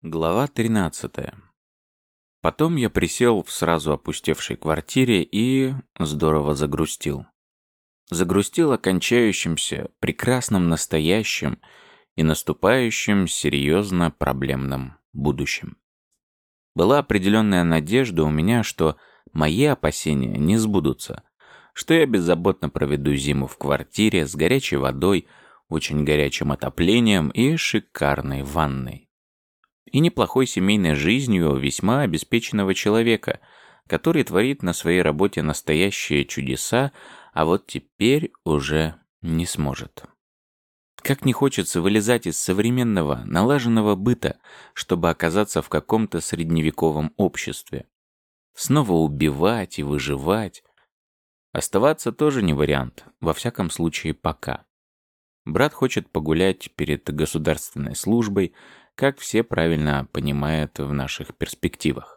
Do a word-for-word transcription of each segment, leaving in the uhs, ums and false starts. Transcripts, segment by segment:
Глава тринадцатая. Потом я присел в сразу опустевшей квартире и здорово загрустил. Загрустил о кончающемся, прекрасном настоящем и наступающем серьезно проблемном будущем. Была определенная надежда у меня, что мои опасения не сбудутся, что я беззаботно проведу зиму в квартире с горячей водой, очень горячим отоплением и шикарной ванной. И неплохой семейной жизнью весьма обеспеченного человека, который творит на своей работе настоящие чудеса, а вот теперь уже не сможет. Как не хочется вылезать из современного, налаженного быта, чтобы оказаться в каком-то средневековом обществе. Снова убивать и выживать. Оставаться тоже не вариант, во всяком случае пока. Брат хочет погулять перед государственной службой, как все правильно понимают в наших перспективах.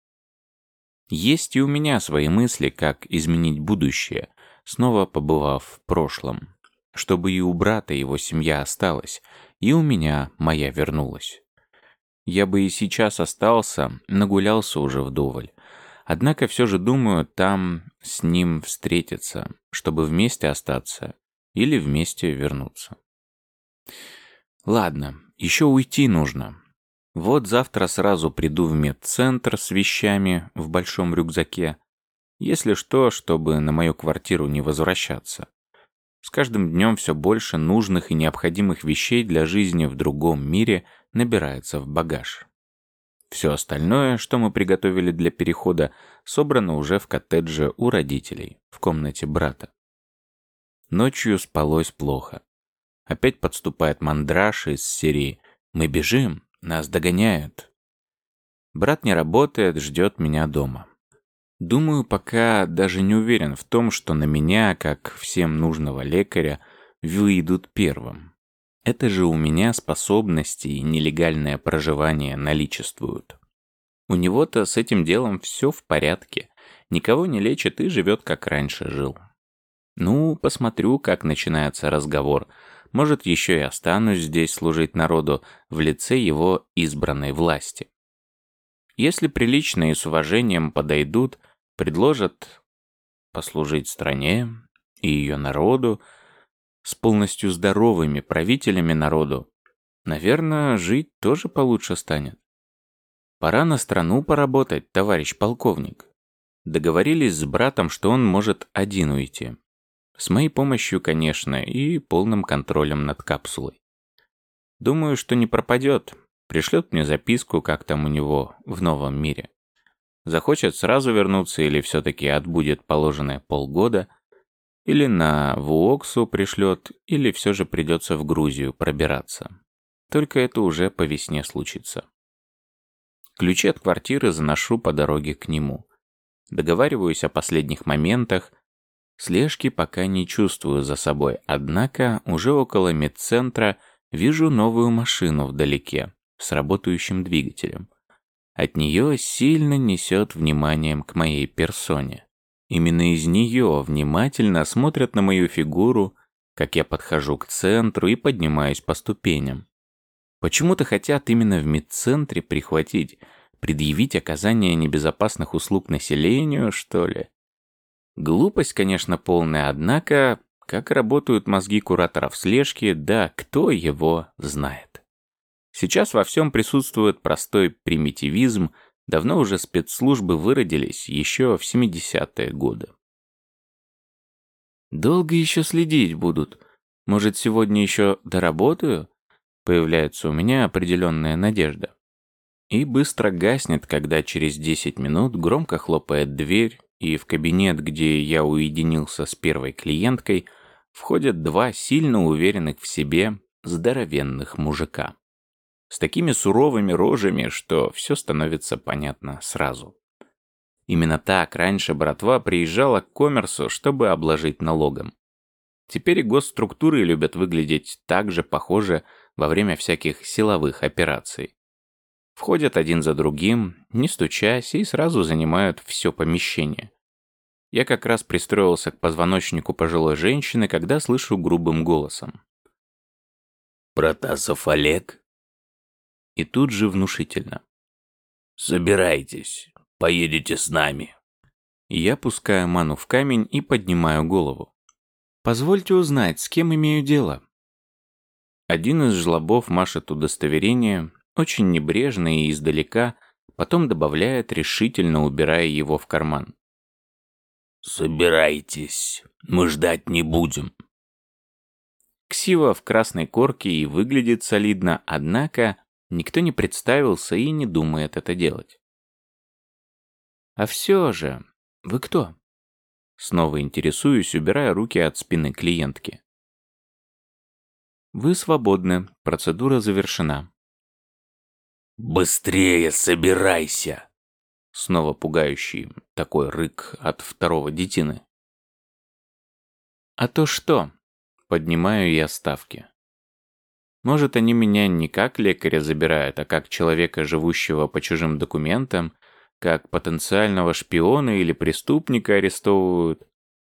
Есть и у меня свои мысли, как изменить будущее, снова побывав в прошлом, чтобы и у брата его семья осталась, и у меня моя вернулась. Я бы и сейчас остался, нагулялся уже вдоволь. Однако все же думаю там с ним встретиться, чтобы вместе остаться или вместе вернуться. Ладно, еще уйти нужно. Вот завтра сразу приду в медцентр с вещами в большом рюкзаке. Если что, чтобы на мою квартиру не возвращаться. С каждым днем все больше нужных и необходимых вещей для жизни в другом мире набирается в багаж. Все остальное, что мы приготовили для перехода, собрано уже в коттедже у родителей, в комнате брата. Ночью спалось плохо. Опять подступает мандраж из серии «Мы бежим, нас догоняют». Брат не работает, ждет меня дома. Думаю, пока даже не уверен в том, что на меня, как всем нужного лекаря, выйдут первым. Это же у меня способности и нелегальное проживание наличествуют. У него-то с этим делом все в порядке. Никого не лечит и живет, как раньше жил. Ну, посмотрю, как начинается разговор. Может, еще и останусь здесь служить народу в лице его избранной власти. Если прилично и с уважением подойдут, предложат послужить стране и ее народу, с полностью здоровыми правителями народу, наверное, жить тоже получше станет. Пора на страну поработать, товарищ полковник. Договорились с братом, что он может один уйти. С моей помощью, конечно, и полным контролем над капсулой. Думаю, что не пропадет. Пришлет мне записку, как там у него в новом мире. Захочет сразу вернуться или все-таки отбудет положенное полгода, или на Вуоксу пришлет, или все же придется в Грузию пробираться. Только это уже по весне случится. Ключи от квартиры заношу по дороге к нему. Договариваюсь о последних моментах. Слежки пока не чувствую за собой, однако уже около медцентра вижу новую машину вдалеке с работающим двигателем. От нее сильно несет вниманием к моей персоне. Именно из нее внимательно смотрят на мою фигуру, как я подхожу к центру и поднимаюсь по ступеням. Почему-то хотят именно в медцентре прихватить, предъявить оказание небезопасных услуг населению, что ли? Глупость, конечно, полная, однако, как работают мозги кураторов слежки, да кто его знает. Сейчас во всем присутствует простой примитивизм, давно уже спецслужбы выродились еще в семидесятые годы. Долго еще следить будут? Может, сегодня еще доработаю? Появляется у меня определенная надежда. И быстро гаснет, когда через десять минут громко хлопает дверь, и в кабинет, где я уединился с первой клиенткой, входят два сильно уверенных в себе здоровенных мужика. С такими суровыми рожами, что все становится понятно сразу. Именно так раньше братва приезжала к коммерсу, чтобы обложить налогом. Теперь и госструктуры любят выглядеть так же похоже во время всяких силовых операций. Входят один за другим, не стучась, и сразу занимают все помещение. Я как раз пристроился к позвоночнику пожилой женщины, когда слышу грубым голосом: «Протасов Олег?» и тут же внушительно. «Собирайтесь, поедете с нами». Я пускаю ману в камень и поднимаю голову. «Позвольте узнать, с кем имею дело?» Один из жлобов машет удостоверение, очень небрежно и издалека, потом добавляет, решительно убирая его в карман. «Собирайтесь, мы ждать не будем». Ксива в красной корке и выглядит солидно, однако никто не представился и не думает это делать. «А все же, вы кто?» Снова интересуюсь, убирая руки от спины клиентки. «Вы свободны, процедура завершена». «Быстрее собирайся!» Снова пугающий такой рык от второго детины. «А то что?» Поднимаю я ставки. Может, они меня не как лекаря забирают, а как человека, живущего по чужим документам, как потенциального шпиона или преступника арестовывают.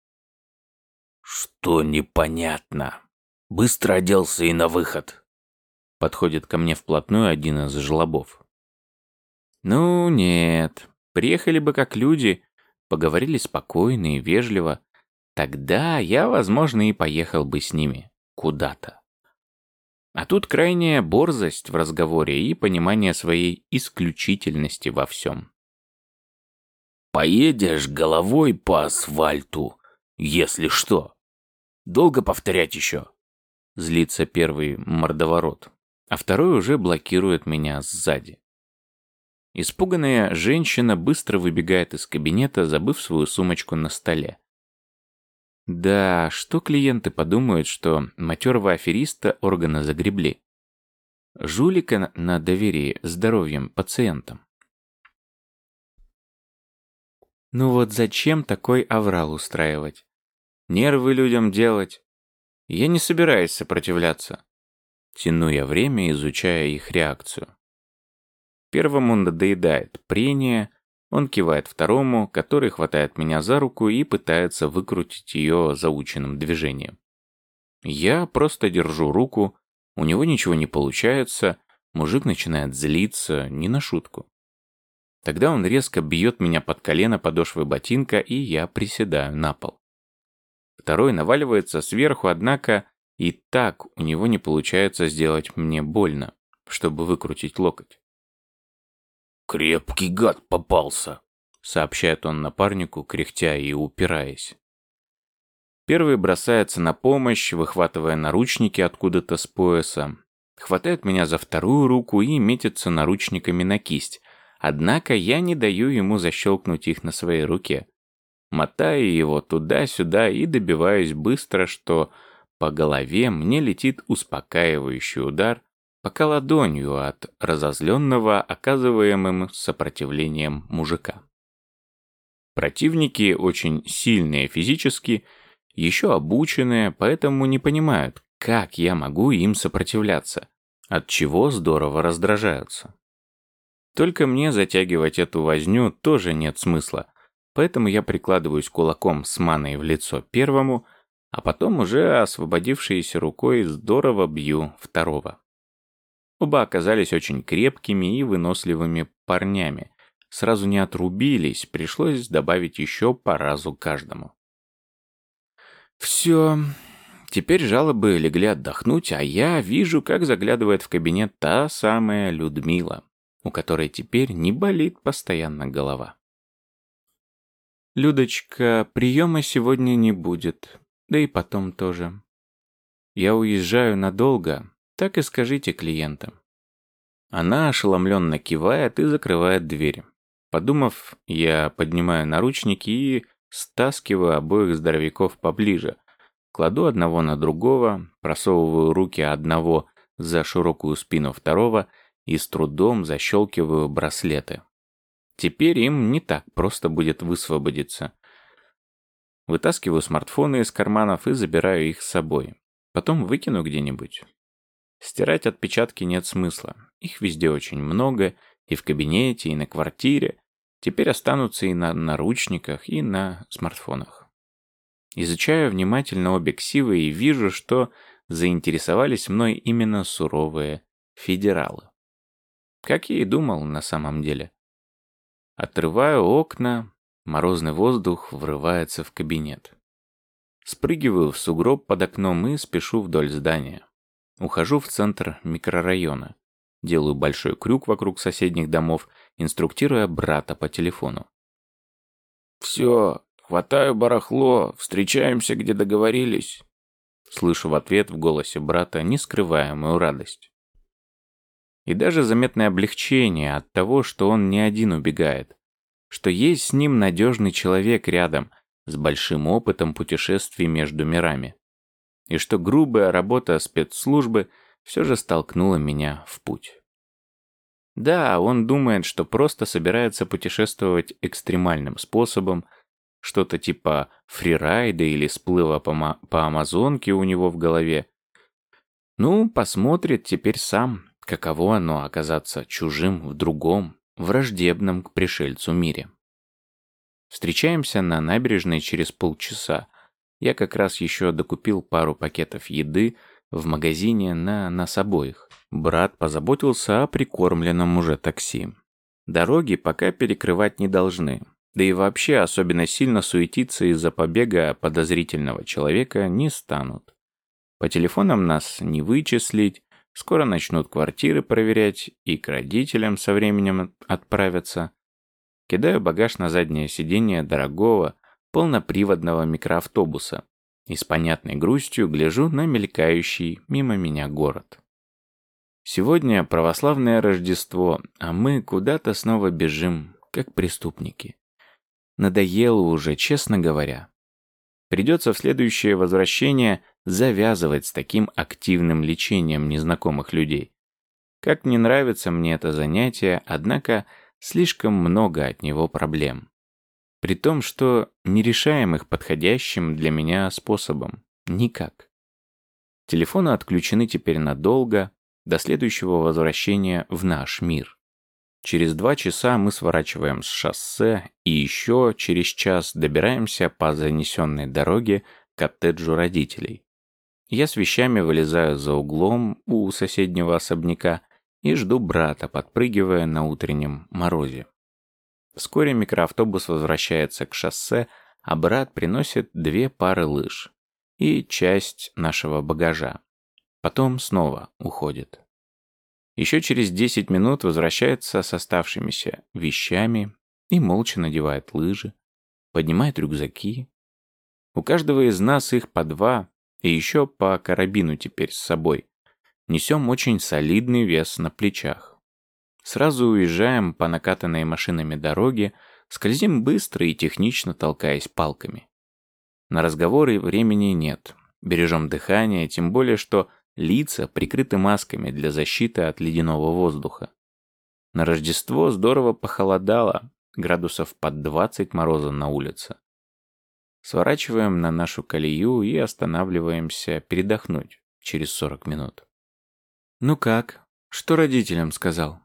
«Что непонятно? Быстро оделся и на выход!» Подходит ко мне вплотную один из жлобов. «Ну нет, приехали бы как люди, поговорили спокойно и вежливо. Тогда я, возможно, и поехал бы с ними куда-то. А тут крайняя борзость в разговоре и понимание своей исключительности во всем». «Поедешь головой по асфальту, если что. Долго повторять еще?» Злится первый мордоворот, а второй уже блокирует меня сзади. Испуганная женщина быстро выбегает из кабинета, забыв свою сумочку на столе. Да, что клиенты подумают, что матерого афериста органы загребли? Жулика на доверии здоровьем пациентам. Ну вот зачем такой аврал устраивать? Нервы людям делать? Я не собираюсь сопротивляться. Тяну я время, изучая их реакцию. Первому надоедает прение, он кивает второму, который хватает меня за руку и пытается выкрутить ее заученным движением. Я просто держу руку, у него ничего не получается, мужик начинает злиться, не на шутку. Тогда он резко бьет меня под колено подошвой ботинка, и я приседаю на пол. Второй наваливается сверху, однако и так у него не получается сделать мне больно, чтобы выкрутить локоть. «Крепкий гад попался», — сообщает он напарнику, кряхтя и упираясь. Первый бросается на помощь, выхватывая наручники откуда-то с пояса, хватает меня за вторую руку и метится наручниками на кисть, однако я не даю ему защелкнуть их на своей руке. Мотаю его туда-сюда и добиваюсь быстро, что по голове мне летит успокаивающий удар, пока ладонью от разозленного, оказываемым сопротивлением мужика. Противники очень сильные физически, еще обученные, поэтому не понимают, как я могу им сопротивляться, от чего здорово раздражаются. Только мне затягивать эту возню тоже нет смысла, поэтому я прикладываюсь кулаком с маной в лицо первому, а потом уже освободившейся рукой здорово бью второго. Оба оказались очень крепкими и выносливыми парнями. Сразу не отрубились, пришлось добавить еще по разу каждому. Все, теперь жалобы легли отдохнуть, а я вижу, как заглядывает в кабинет та самая Людмила, у которой теперь не болит постоянно голова. «Людочка, приема сегодня не будет, да и потом тоже. Я уезжаю надолго, так и скажите клиентам». Она ошеломленно кивает и закрывает дверь. Подумав, я поднимаю наручники и стаскиваю обоих здоровяков поближе, кладу одного на другого, просовываю руки одного за широкую спину второго и с трудом защелкиваю браслеты. Теперь им не так просто будет высвободиться. Вытаскиваю смартфоны из карманов и забираю их с собой. Потом выкину где-нибудь. Стирать отпечатки нет смысла. Их везде очень много, и в кабинете, и на квартире. Теперь останутся и на наручниках, и на смартфонах. Изучаю внимательно обе ксивы и вижу, что заинтересовались мной именно суровые федералы. Как я и думал на самом деле. Отрываю окна, морозный воздух врывается в кабинет. Спрыгиваю в сугроб под окном и спешу вдоль здания. Ухожу в центр микрорайона. Делаю большой крюк вокруг соседних домов, инструктируя брата по телефону. «Все, хватаю барахло, встречаемся, где договорились». Слышу в ответ в голосе брата нескрываемую радость. И даже заметное облегчение от того, что он не один убегает, что есть с ним надежный человек рядом, с большим опытом путешествий между мирами, и что грубая работа спецслужбы все же столкнула меня в путь. Да, он думает, что просто собирается путешествовать экстремальным способом, что-то типа фрирайда или сплыва по, ма- по Амазонке у него в голове. Ну, посмотрит теперь сам, каково оно оказаться чужим в другом, враждебном к пришельцу мире. Встречаемся на набережной через полчаса. Я как раз еще докупил пару пакетов еды в магазине на нас обоих. Брат позаботился о прикормленном уже такси. Дороги пока перекрывать не должны. Да и вообще особенно сильно суетиться из-за побега подозрительного человека не станут. По телефонам нас не вычислить, скоро начнут квартиры проверять и к родителям со временем отправятся. Кидаю багаж на заднее сиденье дорогого, полноприводного микроавтобуса и с понятной грустью гляжу на мелькающий мимо меня город. Сегодня православное Рождество, а мы куда-то снова бежим, как преступники. Надоело уже, честно говоря. Придется в следующее возвращение завязывать с таким активным лечением незнакомых людей. Как не нравится мне это занятие, однако слишком много от него проблем. При том, что не решаем их подходящим для меня способом. Никак. Телефоны отключены теперь надолго, до следующего возвращения в наш мир. Через два часа мы сворачиваем с шоссе и еще через час добираемся по занесенной дороге к коттеджу родителей. Я с вещами вылезаю за углом у соседнего особняка и жду брата, подпрыгивая на утреннем морозе. Вскоре микроавтобус возвращается к шоссе, а брат приносит две пары лыж и часть нашего багажа. Потом снова уходит. Еще через десять минут возвращается с оставшимися вещами и молча надевает лыжи, поднимает рюкзаки. У каждого из нас их по два, и еще по карабину теперь с собой. Несем очень солидный вес на плечах. Сразу уезжаем по накатанной машинами дороге, скользим быстро и технично толкаясь палками. На разговоры времени нет. Бережем дыхание, тем более, что лица прикрыты масками для защиты от ледяного воздуха. На Рождество здорово похолодало, градусов под двадцать мороза на улице. Сворачиваем на нашу колею и останавливаемся передохнуть через сорок минут. «Ну как? Что родителям сказал?»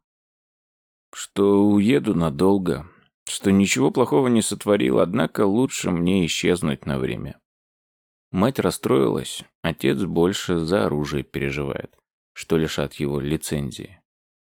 «Что уеду надолго, что ничего плохого не сотворил, однако лучше мне исчезнуть на время». Мать расстроилась, отец больше за оружие переживает, что лишат его лицензии.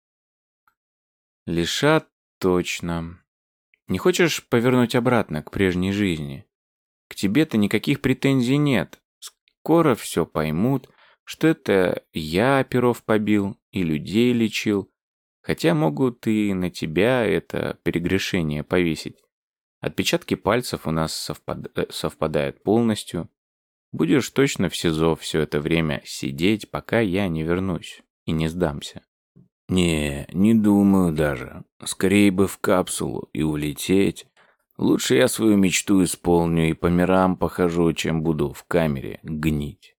Лишат точно. Не хочешь повернуть обратно к прежней жизни? К тебе-то никаких претензий нет. Скоро все поймут, что это я перов побил и людей лечил, хотя могут и на тебя это перегрешение повесить. Отпечатки пальцев у нас совпад... совпадают полностью. Будешь точно в СИЗО все это время сидеть, пока я не вернусь и не сдамся. Не, не думаю даже. Скорее бы в капсулу и улететь. Лучше я свою мечту исполню и по мирам похожу, чем буду в камере гнить.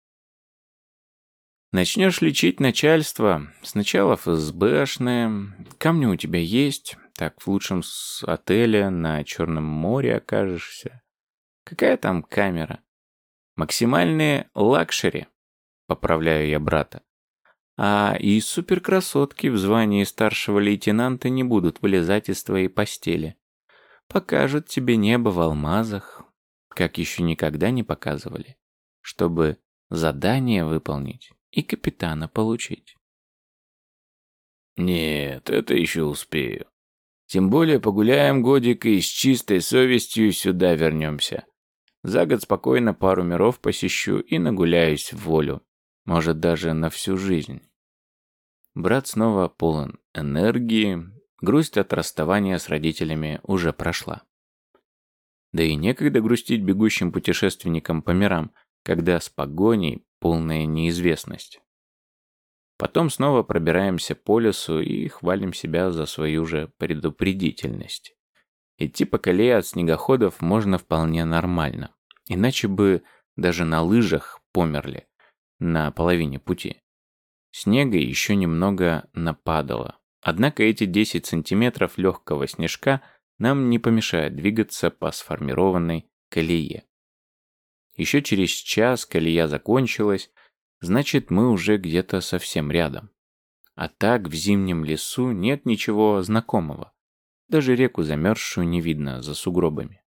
Начнешь лечить начальство. Сначала ФСБшное. Камни у тебя есть. Так в лучшем с отеля на Черном море окажешься. Какая там камера? Максимальные лакшери, поправляю я брата. А и суперкрасотки в звании старшего лейтенанта не будут вылезать из твоей постели. Покажут тебе небо в алмазах, как еще никогда не показывали, чтобы задание выполнить и капитана получить. Нет, это еще успею. Тем более погуляем годик и с чистой совестью сюда вернемся. За год спокойно пару миров посещу и нагуляюсь в волю. Может, даже на всю жизнь. Брат снова полон энергии. Грусть от расставания с родителями уже прошла. Да и некогда грустить бегущим путешественникам по мирам, когда с погоней полная неизвестность. Потом снова пробираемся по лесу и хвалим себя за свою же предупредительность. Идти по колее от снегоходов можно вполне нормально. Иначе бы даже на лыжах померли на половине пути. Снега еще немного нападало. Однако эти десять сантиметров легкого снежка нам не помешают двигаться по сформированной колее. Еще через час колея закончилась, значит, мы уже где-то совсем рядом. А так в зимнем лесу нет ничего знакомого. Даже реку замерзшую не видно за сугробами.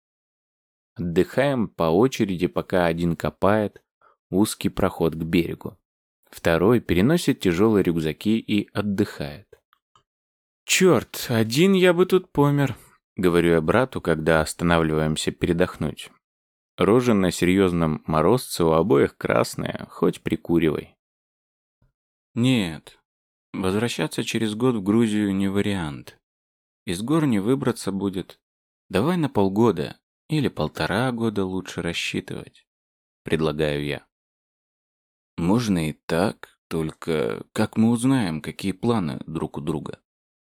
Отдыхаем по очереди, пока один копает узкий проход к берегу. Второй переносит тяжелые рюкзаки и отдыхает. «Черт, один я бы тут помер», — говорю я брату, когда останавливаемся передохнуть. Рожа на серьезном морозце у обоих красная, хоть прикуривай. «Нет, возвращаться через год в Грузию не вариант. Из гор не выбраться будет. Давай на полгода или полтора года лучше рассчитывать», — предлагаю я. «Можно и так, только как мы узнаем, какие планы друг у друга?»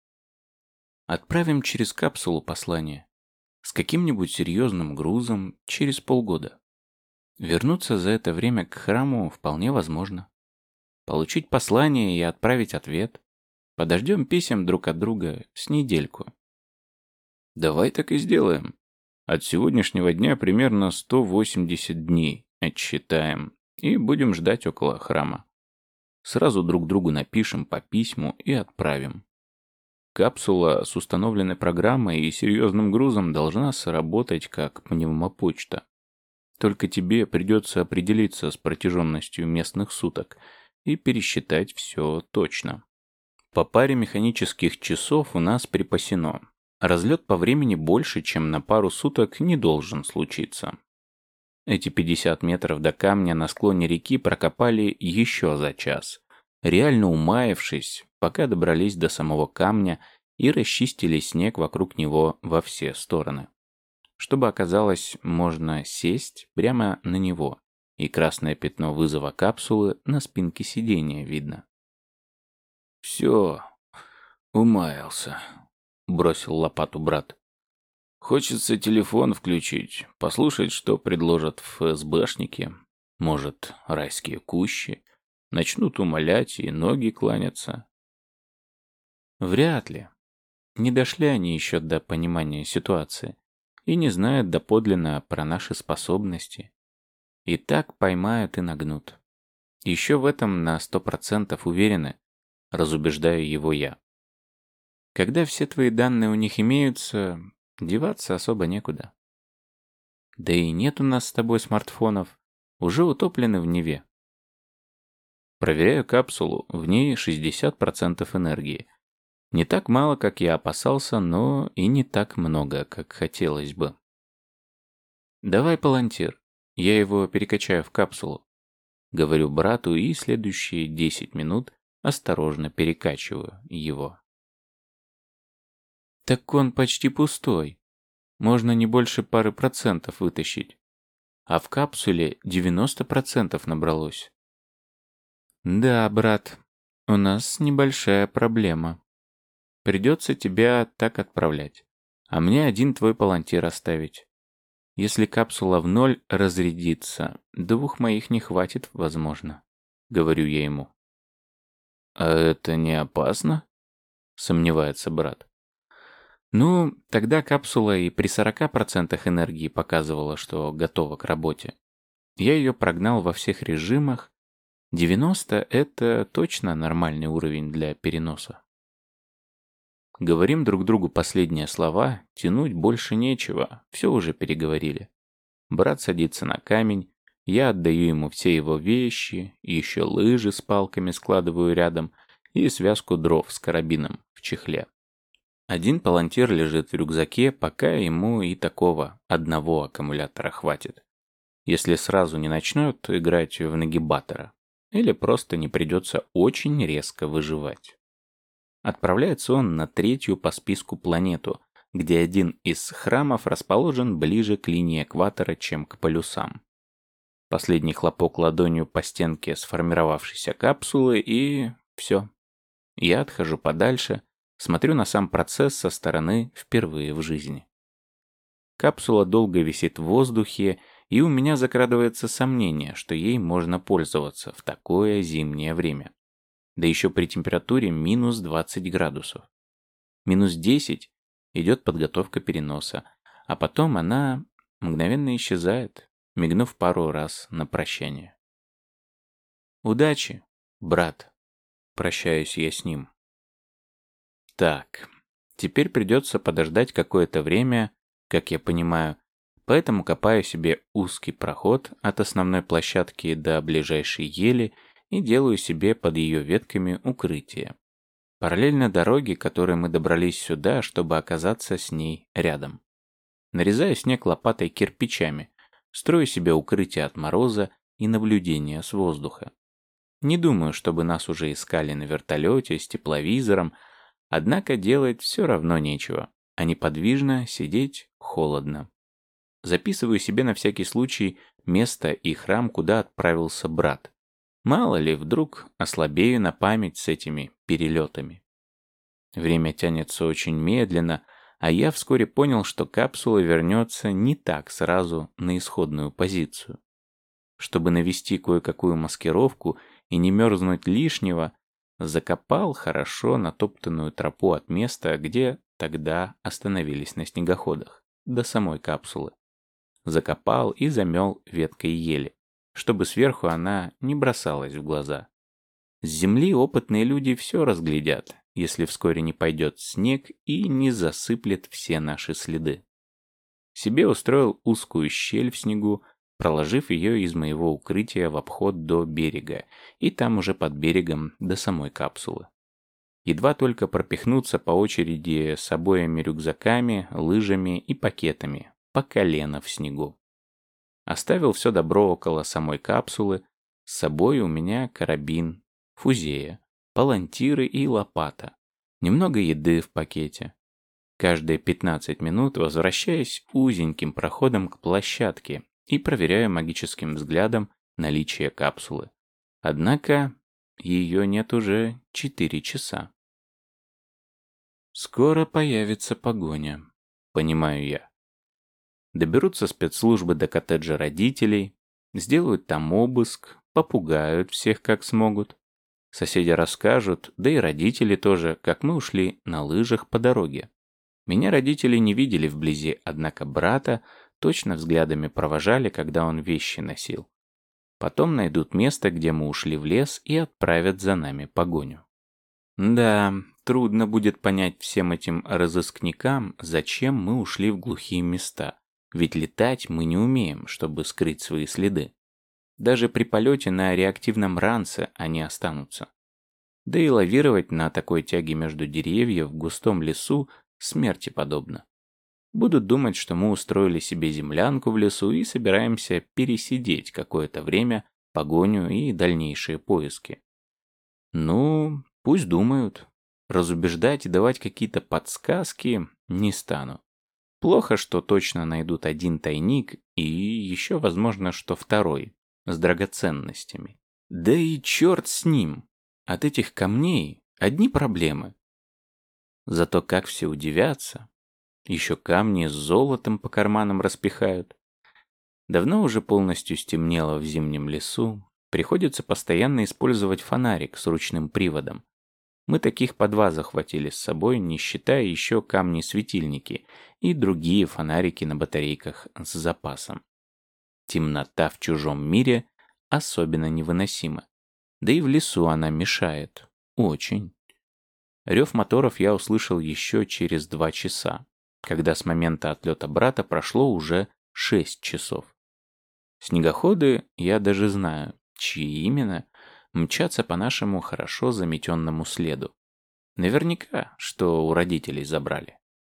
«Отправим через капсулу послание. С каким-нибудь серьезным грузом через полгода. Вернуться за это время к храму вполне возможно. Получить послание и отправить ответ. Подождем писем друг от друга с недельку». «Давай так и сделаем. От сегодняшнего дня примерно сто восемьдесят дней отсчитаем и будем ждать около храма. Сразу друг другу напишем по письму и отправим. Капсула с установленной программой и серьезным грузом должна сработать как пневмопочта. Только тебе придется определиться с протяженностью местных суток и пересчитать все точно. По паре механических часов у нас припасено. Разлет по времени больше, чем на пару суток, не должен случиться. Эти пятьдесят метров до камня на склоне реки прокопали еще за час, реально умаявшись, пока добрались до самого камня и расчистили снег вокруг него во все стороны. Чтобы оказалось, можно сесть прямо на него, и красное пятно вызова капсулы на спинке сиденья видно. «Все, умаялся», — бросил лопату брат. «Хочется телефон включить, послушать, что предложат ФСБшники. Может, райские кущи. Начнут умолять и ноги кланяться». Вряд ли. Не дошли они еще до понимания ситуации и не знают доподлинно про наши способности. И так поймают и нагнут. Еще в этом на сто процентов уверены, разубеждаю его я. Когда все твои данные у них имеются, деваться особо некуда. Да и нет у нас с тобой смартфонов, уже утоплены в Неве. Проверяю капсулу, в ней шестьдесят процентов энергии. Не так мало, как я опасался, но и не так много, как хотелось бы. «Давай палантир, я его перекачаю в капсулу», — говорю брату, и следующие десять минут осторожно перекачиваю его. «Так он почти пустой. Можно не больше пары процентов вытащить. А в капсуле девяносто процентов набралось». «Да, брат, у нас небольшая проблема. Придется тебя так отправлять, а мне один твой палантир оставить. Если капсула в ноль разрядится, двух моих не хватит, возможно», — говорю я ему. «А это не опасно?» — сомневается брат. «Ну, тогда капсула и при сорока процентах энергии показывала, что готова к работе. Я ее прогнал во всех режимах. девяносто — это точно нормальный уровень для переноса». Говорим друг другу последние слова, тянуть больше нечего, все уже переговорили. Брат садится на камень, я отдаю ему все его вещи, еще лыжи с палками складываю рядом и связку дров с карабином в чехле. Один палантир лежит в рюкзаке, пока ему и такого одного аккумулятора хватит. Если сразу не начнут играть в нагибатора, или просто не придется очень резко выживать. Отправляется он на третью по списку планету, где один из храмов расположен ближе к линии экватора, чем к полюсам. Последний хлопок ладонью по стенке сформировавшейся капсулы, и все. Я отхожу подальше, смотрю на сам процесс со стороны впервые в жизни. Капсула долго висит в воздухе, и у меня закрадывается сомнение, что ей можно пользоваться в такое зимнее время. Да еще при температуре минус двадцать градусов. Минус десять идет подготовка переноса, а потом она мгновенно исчезает, мигнув пару раз на прощание. «Удачи, брат!» Прощаюсь я с ним. Так, теперь придется подождать какое-то время, как я понимаю, поэтому копаю себе узкий проход от основной площадки до ближайшей ели и делаю себе под ее ветками укрытие. Параллельно дороге, которой мы добрались сюда, чтобы оказаться с ней рядом. Нарезаю снег лопатой кирпичами, строю себе укрытие от мороза и наблюдение с воздуха. Не думаю, чтобы нас уже искали на вертолете с тепловизором, однако делать все равно нечего, а неподвижно сидеть холодно. Записываю себе на всякий случай место и храм, куда отправился брат. Мало ли, вдруг ослабею на память с этими перелетами. Время тянется очень медленно, а я вскоре понял, что капсула вернется не так сразу на исходную позицию. Чтобы навести кое-какую маскировку и не мерзнуть лишнего, закопал хорошо натоптанную тропу от места, где тогда остановились на снегоходах, до самой капсулы. Закопал и замел веткой ели, чтобы сверху она не бросалась в глаза. С земли опытные люди все разглядят, если вскоре не пойдет снег и не засыплет все наши следы. Себе устроил узкую щель в снегу, проложив ее из моего укрытия в обход до берега, и там уже под берегом до самой капсулы. Едва только пропихнуться по очереди с обоими рюкзаками, лыжами и пакетами, по колено в снегу. Оставил все добро около самой капсулы, с собой у меня карабин, фузея, палантиры и лопата, немного еды в пакете. Каждые пятнадцать минут возвращаясь узеньким проходом к площадке и проверяю магическим взглядом наличие капсулы. Однако ее нет уже четыре часа. Скоро появится погоня, понимаю я. Доберутся спецслужбы до коттеджа родителей, сделают там обыск, попугают всех как смогут. Соседи расскажут, да и родители тоже, как мы ушли на лыжах по дороге. Меня родители не видели вблизи, однако брата точно взглядами провожали, когда он вещи носил. Потом найдут место, где мы ушли в лес, и отправят за нами погоню. Да, трудно будет понять всем этим разыскникам, зачем мы ушли в глухие места. Ведь летать мы не умеем, чтобы скрыть свои следы. Даже при полете на реактивном ранце они останутся. Да и лавировать на такой тяге между деревьев в густом лесу смерти подобно. Будут думать, что мы устроили себе землянку в лесу и собираемся пересидеть какое-то время погоню и дальнейшие поиски. Ну, пусть думают. Разубеждать и давать какие-то подсказки не стану. Плохо, что точно найдут один тайник и еще возможно, что второй, с драгоценностями. Да и черт с ним. От этих камней одни проблемы. Зато как все удивятся. Еще камни с золотом по карманам распихают. Давно уже полностью стемнело в зимнем лесу. Приходится постоянно использовать фонарик с ручным приводом. Мы таких по два захватили с собой, не считая еще камни-светильники и другие фонарики на батарейках с запасом. Темнота в чужом мире особенно невыносима. Да и в лесу она мешает. Очень. Рев моторов я услышал еще через два часа, когда с момента отлета брата прошло уже шесть часов. Снегоходы, я даже знаю, чьи именно, мчаться по нашему хорошо заметенному следу. Наверняка, что у родителей забрали.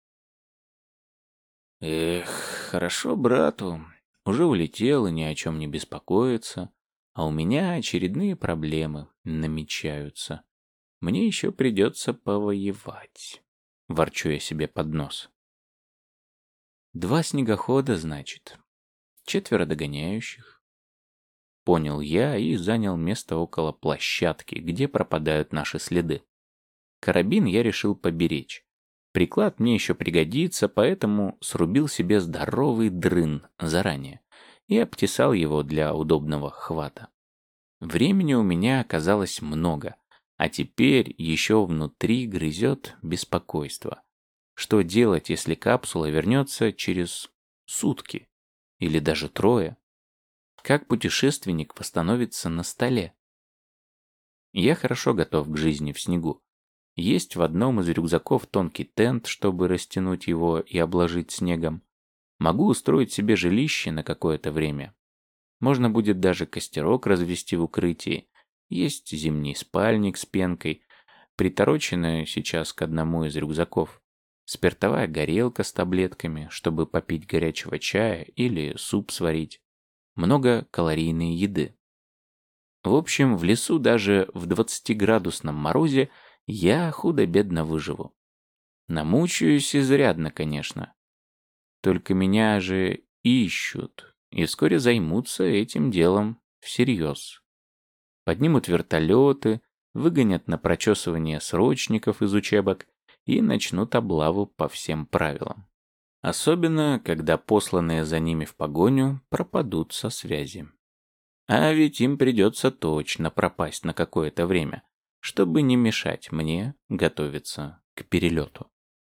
Эх, хорошо брату. Уже улетел и ни о чем не беспокоится, а у меня очередные проблемы намечаются. Мне еще придется повоевать. Ворчу я себе под нос. Два снегохода, значит. Четверо догоняющих. Понял я и занял место около площадки, где пропадают наши следы. Карабин я решил поберечь. Приклад мне еще пригодится, поэтому срубил себе здоровый дрын заранее и обтесал его для удобного хвата. Времени у меня оказалось много, а теперь еще внутри грызет беспокойство. Что делать, если капсула вернется через сутки или даже трое? Как путешественник восстановится на столе? Я хорошо готов к жизни в снегу. Есть в одном из рюкзаков тонкий тент, чтобы растянуть его и обложить снегом. Могу устроить себе жилище на какое-то время. Можно будет даже костерок развести в укрытии. Есть зимний спальник с пенкой, притороченная сейчас к одному из рюкзаков. Спиртовая горелка с таблетками, чтобы попить горячего чая или суп сварить. Много калорийной еды. В общем, в лесу даже в двадцатиградусном морозе я худо-бедно выживу. Намучаюсь изрядно, конечно. Только меня же ищут, и вскоре займутся этим делом всерьез. Поднимут вертолеты, выгонят на прочесывание срочников из учебок и начнут облаву по всем правилам. Особенно, когда посланные за ними в погоню пропадут со связи. А ведь им придется точно пропасть на какое-то время, чтобы не мешать мне готовиться к перелету.